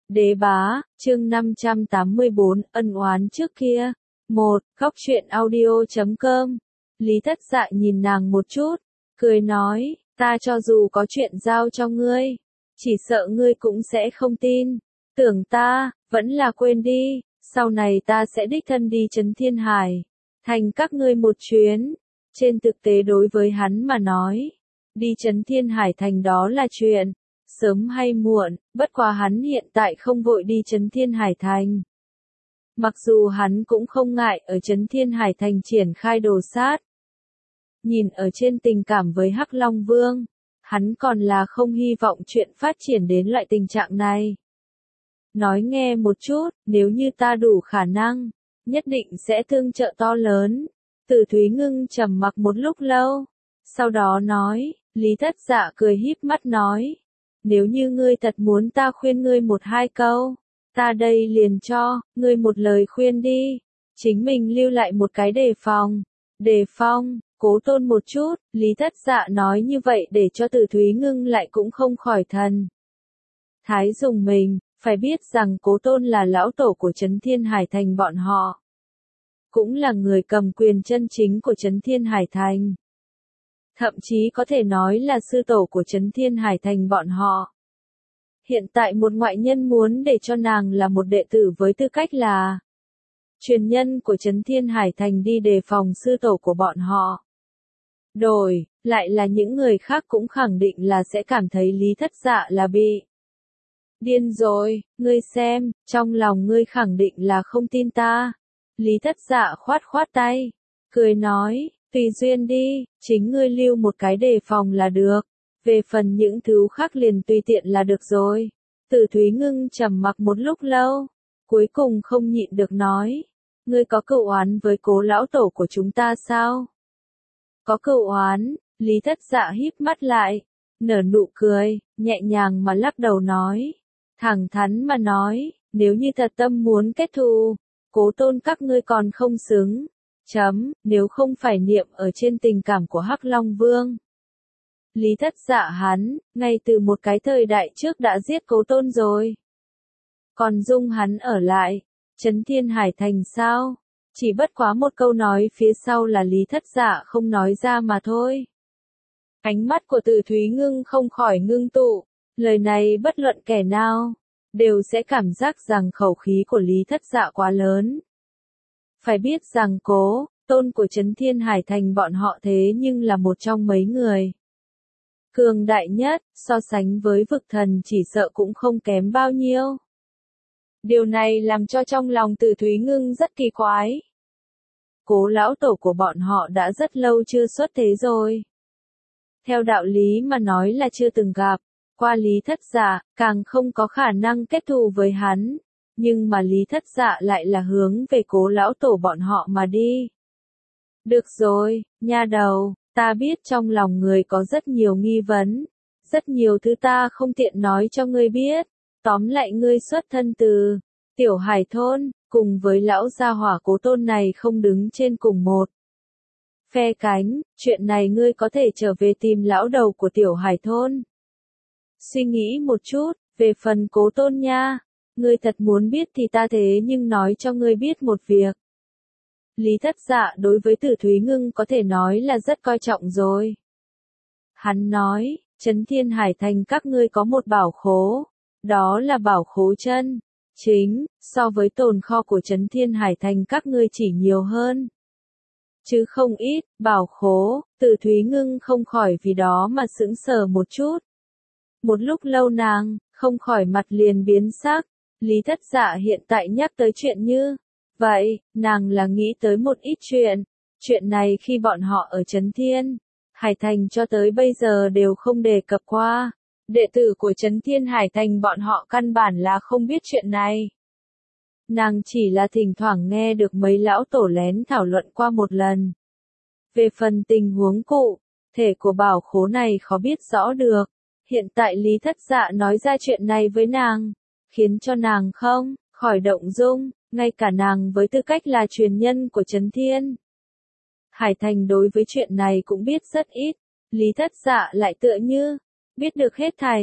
Đế bá, chương 584, ân oán trước kia. 1. Góc truyện audio.com. Lý Thất Dạ nhìn nàng một chút, cười nói, ta cho dù có chuyện giao cho ngươi, chỉ sợ ngươi cũng sẽ không tin. Tưởng ta, vẫn là quên đi, sau này ta sẽ đích thân đi Trấn Thiên Hải, thành các ngươi một chuyến. Trên thực tế đối với hắn mà nói, đi Trấn Thiên Hải thành đó là chuyện sớm hay muộn, bất quá hắn hiện tại không vội đi Trấn Thiên Hải thành. Mặc dù hắn cũng không ngại ở Trấn Thiên Hải thành triển khai đồ sát. Nhìn ở trên tình cảm với Hắc Long Vương, hắn còn là không hy vọng chuyện phát triển đến loại tình trạng này. Nói nghe một chút, nếu như ta đủ khả năng, nhất định sẽ tương trợ to lớn. Từ Thúy Ngưng trầm mặc một lúc lâu, sau đó nói, Lý Thất Dạ cười híp mắt nói, nếu như ngươi thật muốn ta khuyên ngươi một hai câu, ta đây liền cho ngươi một lời khuyên đi, chính mình lưu lại một cái đề phòng. Đề phòng, cố tôn một chút, Lý Thất Dạ nói như vậy để cho Từ Thúy Ngưng lại cũng không khỏi thần thái dùng mình, phải biết rằng cố tôn là lão tổ của Trấn Thiên Hải thành bọn họ, cũng là người cầm quyền chân chính của Trấn Thiên Hải thành. Thậm chí có thể nói là sư tổ của Trấn Thiên Hải thành bọn họ. Hiện tại một ngoại nhân muốn để cho nàng là một đệ tử với tư cách là truyền nhân của Trấn Thiên Hải thành đi đề phòng sư tổ của bọn họ. Đổi, lại là những người khác cũng khẳng định là sẽ cảm thấy Lý Thất Dạ là bị điên rồi, ngươi xem, trong lòng ngươi khẳng định là không tin ta. Lý Thất Dạ khoát khoát tay, cười nói, tùy duyên đi, chính ngươi lưu một cái đề phòng là được, về phần những thứ khác liền tùy tiện là được rồi. Từ Thúy Ngưng trầm mặc một lúc lâu, cuối cùng không nhịn được nói, ngươi có cựu oán với cố lão tổ của chúng ta sao? Có cựu oán, Lý Thất Dạ híp mắt lại, nở nụ cười, nhẹ nhàng mà lắc đầu nói, thẳng thắn mà nói, nếu như thật tâm muốn kết thù, cố tôn các ngươi còn không xứng. Nếu không phải niệm ở trên tình cảm của Hắc Long Vương. Lý Thất Dạ hắn, ngay từ một cái thời đại trước đã giết cố tôn rồi. Còn dung hắn ở lại, Trấn Thiên Hải thành sao? Chỉ bất quá một câu nói phía sau là Lý Thất Dạ không nói ra mà thôi. Ánh mắt của Từ Thúy Ngưng không khỏi ngưng tụ, lời này bất luận kẻ nào, đều sẽ cảm giác rằng khẩu khí của Lý Thất Dạ quá lớn. Phải biết rằng cố tôn của Trấn Thiên Hải thành bọn họ thế nhưng là một trong mấy người cường đại nhất, so sánh với vực thần chỉ sợ cũng không kém bao nhiêu. Điều này làm cho trong lòng Từ Thúy Ngưng rất kỳ quái. Cố lão tổ của bọn họ đã rất lâu chưa xuất thế rồi. Theo đạo lý mà nói là chưa từng gặp qua Lý Thất Dạ, càng không có khả năng kết thù với hắn. Nhưng mà Lý Thất Dạ lại là hướng về cố lão tổ bọn họ mà đi. Được rồi, nha đầu, ta biết trong lòng người có rất nhiều nghi vấn. Rất nhiều thứ ta không tiện nói cho ngươi biết. Tóm lại ngươi xuất thân từ Tiểu Hải thôn, cùng với lão gia hỏa cố tôn này không đứng trên cùng một phe cánh. Chuyện này ngươi có thể trở về tìm lão đầu của Tiểu Hải thôn. Suy nghĩ một chút, về phần cố tôn nha. Ngươi thật muốn biết thì ta thế nhưng nói cho ngươi biết một việc. Lý Thất Dạ đối với Từ Thúy Ngưng có thể nói là rất coi trọng rồi. Hắn nói, Trấn Thiên Hải thành các ngươi có một bảo khố, đó là bảo khố chân chính, so với tồn kho của Trấn Thiên Hải thành các ngươi chỉ nhiều hơn. Chứ không ít, bảo khố, Từ Thúy Ngưng không khỏi vì đó mà sững sờ một chút. Một lúc lâu nàng, không khỏi mặt liền biến sắc. Lý Thất Dạ hiện tại nhắc tới chuyện như vậy, nàng là nghĩ tới một ít chuyện. Chuyện này khi bọn họ ở Trấn Thiên Hải thành cho tới bây giờ đều không đề cập qua. Đệ tử của Trấn Thiên Hải thành bọn họ căn bản là không biết chuyện này. Nàng chỉ là thỉnh thoảng nghe được mấy lão tổ lén thảo luận qua một lần. Về phần tình huống cụ thể của bảo khố này khó biết rõ được. Hiện tại Lý Thất Dạ nói ra chuyện này với nàng, khiến cho nàng không khỏi động dung, ngay cả nàng với tư cách là truyền nhân của Trấn Thiên Hải thành đối với chuyện này cũng biết rất ít. Lý Thất Dạ lại tựa như biết được hết thảy,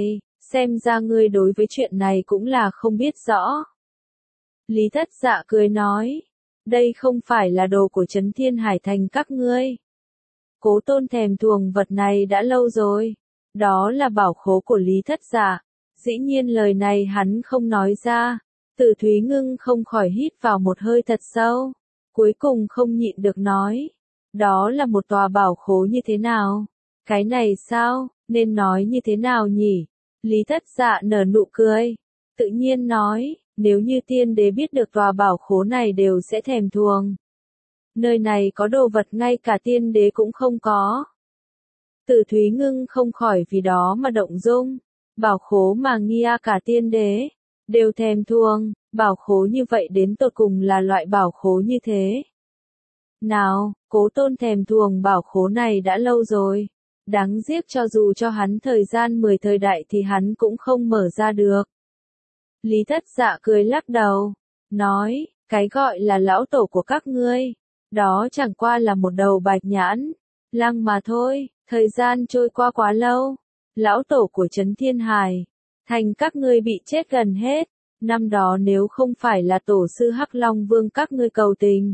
xem ra ngươi đối với chuyện này cũng là không biết rõ. Lý Thất Dạ cười nói, đây không phải là đồ của Trấn Thiên Hải Thành các ngươi. Cố Tôn thèm thuồng vật này đã lâu rồi, đó là bảo khố của Lý Thất Dạ. Dĩ nhiên lời này hắn không nói ra, Từ Thúy Ngưng không khỏi hít vào một hơi thật sâu, cuối cùng không nhịn được nói, đó là một tòa bảo khố như thế nào? Cái này sao, nên nói như thế nào nhỉ? Lý Thất Dạ nở nụ cười, tự nhiên nói, nếu như tiên đế biết được tòa bảo khố này đều sẽ thèm thuồng. Nơi này có đồ vật ngay cả tiên đế cũng không có. Từ Thúy Ngưng không khỏi vì đó mà động dung, bảo khố mà Nghia cả tiên đế đều thèm thuồng, bảo khố như vậy đến tột cùng là loại bảo khố như thế. Nào, Cố Tôn thèm thuồng bảo khố này đã lâu rồi, đáng tiếc cho dù cho hắn thời gian 10 thời đại thì hắn cũng không mở ra được. Lý Thất Dạ cười lắc đầu, nói, cái gọi là lão tổ của các ngươi, đó chẳng qua là một đầu bạch nhãn lăng mà thôi, thời gian trôi qua quá lâu, lão tổ của Trấn Thiên Hải Thành các ngươi bị chết gần hết, năm đó nếu không phải là tổ sư Hắc Long Vương các ngươi cầu tình.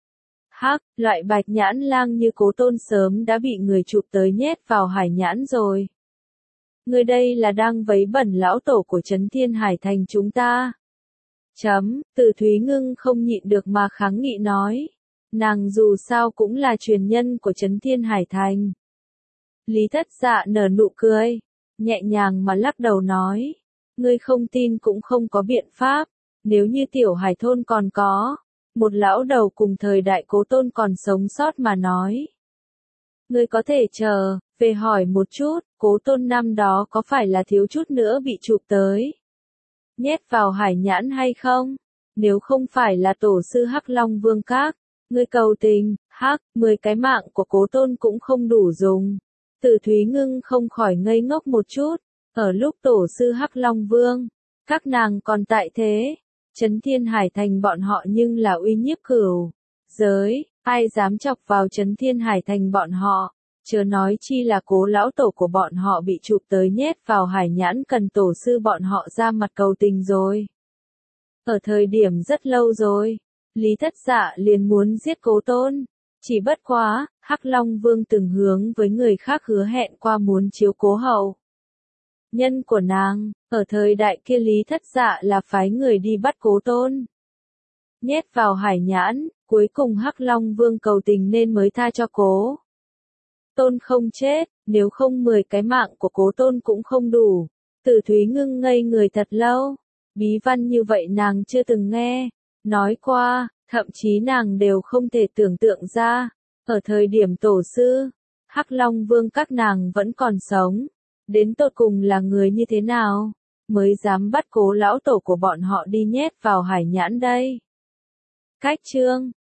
Loại bạch nhãn lang như Cố Tôn sớm đã bị người chụp tới nhét vào hải nhãn rồi. Ngươi đây là đang vấy bẩn lão tổ của Trấn Thiên Hải Thành chúng ta. Từ Thúy Ngưng không nhịn được mà kháng nghị nói. Nàng dù sao cũng là truyền nhân của Trấn Thiên Hải Thành. Lý Thất Dạ nở nụ cười, nhẹ nhàng mà lắc đầu nói. Ngươi không tin cũng không có biện pháp, nếu như tiểu hải thôn còn có một lão đầu cùng thời đại Cố Tôn còn sống sót mà nói. Ngươi có thể chờ, về hỏi một chút, Cố Tôn năm đó có phải là thiếu chút nữa bị chụp tới nhét vào hải nhãn hay không? Nếu không phải là tổ sư Hắc Long Vương các, ngươi cầu tình, 10 cái mạng của Cố Tôn cũng không đủ dùng. Từ Thúy Ngưng không khỏi ngây ngốc một chút, ở lúc tổ sư Hắc Long Vương, các nàng còn tại thế. Trấn Thiên Hải Thành bọn họ nhưng là uy nhiếp cửu giới, ai dám chọc vào Trấn Thiên Hải Thành bọn họ, chớ nói chi là Cố lão tổ của bọn họ bị chụp tới nhét vào hải nhãn cần tổ sư bọn họ ra mặt cầu tình rồi. Ở thời điểm rất lâu rồi, Lý Thất Dạ liền muốn giết Cố Tôn, chỉ bất quá, Hắc Long Vương từng hướng với người khác hứa hẹn qua muốn chiếu cố hậu nhân của nàng, ở thời đại kia Lý Thất Dạ là phái người đi bắt Cố Tôn nhét vào hải nhãn, cuối cùng Hắc Long Vương cầu tình nên mới tha cho Cố Tôn không chết, nếu không 10 cái mạng của Cố Tôn cũng không đủ. Từ Thúy Ngưng ngây người thật lâu, bí văn như vậy nàng chưa từng nghe nói qua, thậm chí nàng đều không thể tưởng tượng ra, ở thời điểm tổ sư Hắc Long Vương các nàng vẫn còn sống, đến tột cùng là người như thế nào mới dám bắt Cố lão tổ của bọn họ đi nhét vào hải nhãn đây. Cách chương